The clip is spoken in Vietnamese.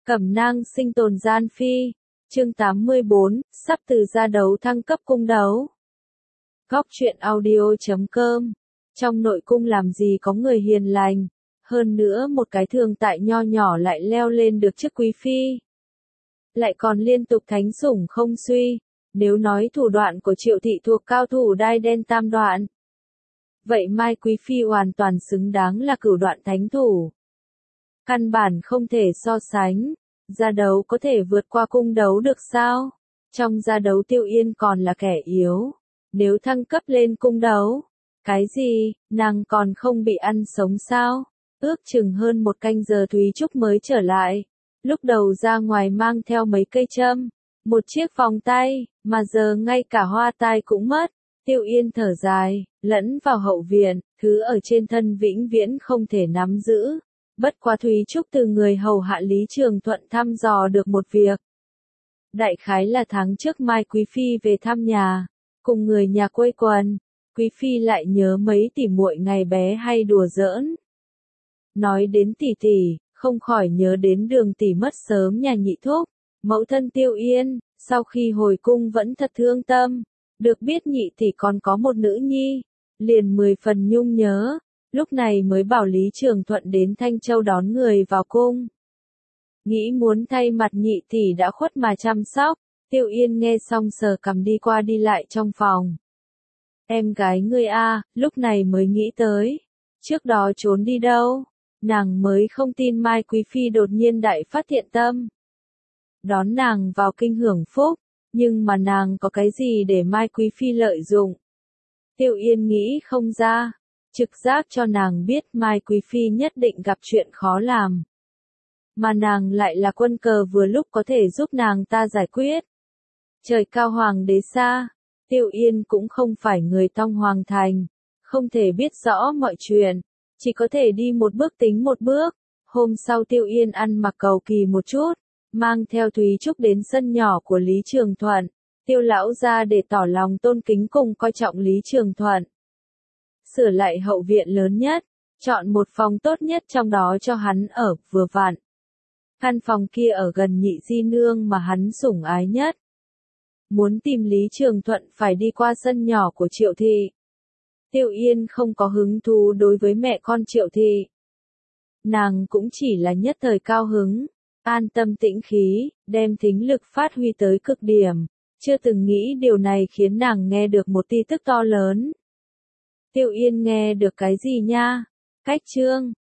Cẩm nang sinh tồn gian phi. Chương 84, sắp từ gia đấu thăng cấp cung đấu. Góc truyện audio.com. Trong nội cung làm gì có người hiền lành, hơn nữa một cái thường tại nho nhỏ lại leo lên được chức quý phi. Lại còn liên tục thánh sủng không suy, nếu nói thủ đoạn của Triệu thị thuộc cao thủ đai đen tam đoạn. Vậy Mai quý phi hoàn toàn xứng đáng là cửu đoạn thánh thủ. Căn bản không thể so sánh, gia đấu có thể vượt qua cung đấu được sao? Trong gia đấu Tiêu Yên còn là kẻ yếu, nếu thăng cấp lên cung đấu, cái gì, nàng còn không bị ăn sống sao? Ước chừng hơn một canh giờ Thúy Trúc mới trở lại, lúc đầu ra ngoài mang theo mấy cây châm, một chiếc vòng tay, mà giờ ngay cả hoa tai cũng mất. Tiêu Yên thở dài, lẫn vào hậu viện, thứ ở trên thân vĩnh viễn không thể nắm giữ. Bất quá Thúy Trúc từ người hầu hạ Lý Trường Thuận thăm dò được một việc. Đại khái là tháng trước Mai quý phi về thăm nhà, cùng người nhà quây quần, quý phi lại nhớ mấy tỉ muội ngày bé hay đùa giỡn. Nói đến tỷ tỷ, không khỏi nhớ đến Đường tỷ mất sớm nhà nhị thúc, mẫu thân Tiêu Yên, sau khi hồi cung vẫn thật thương tâm, được biết nhị tỷ còn có một nữ nhi, liền 10 phần nhung nhớ. Lúc này mới bảo Lý Trường Thuận đến Thanh Châu đón người vào cung. Nghĩ muốn thay mặt nhị tỷ đã khuất mà chăm sóc, Tiêu Yên nghe xong sờ cằm đi qua đi lại trong phòng. Em gái ngươi a, lúc này mới nghĩ tới. Trước đó trốn đi đâu? Nàng mới không tin Mai quý phi đột nhiên đại phát thiện tâm. Đón nàng vào kinh hưởng phúc, nhưng mà nàng có cái gì để Mai quý phi lợi dụng? Tiêu Yên nghĩ không ra. Trực giác cho nàng biết Mai quý phi nhất định gặp chuyện khó làm. Mà nàng lại là quân cờ vừa lúc có thể giúp nàng ta giải quyết. Trời cao hoàng đế xa, Tiêu Yên cũng không phải người tông hoàng thành, không thể biết rõ mọi chuyện, chỉ có thể đi một bước tính một bước. Hôm sau Tiêu Yên ăn mặc cầu kỳ một chút, mang theo Thúy Trúc đến sân nhỏ của Lý Trường Thuận, Tiêu lão ra để tỏ lòng tôn kính cùng coi trọng Lý Trường Thuận. Sửa lại hậu viện lớn nhất, chọn một phòng tốt nhất trong đó cho hắn ở, vừa vặn. Căn phòng kia ở gần nhị di nương mà hắn sủng ái nhất. Muốn tìm Lý Trường Thuận phải đi qua sân nhỏ của Triệu thị. Tiêu Yên không có hứng thú đối với mẹ con Triệu thị. Nàng cũng chỉ là nhất thời cao hứng, an tâm tĩnh khí, đem thính lực phát huy tới cực điểm, chưa từng nghĩ điều này khiến nàng nghe được một tin tức to lớn. Tiêu Yên nghe được cái gì nha? Cách chương,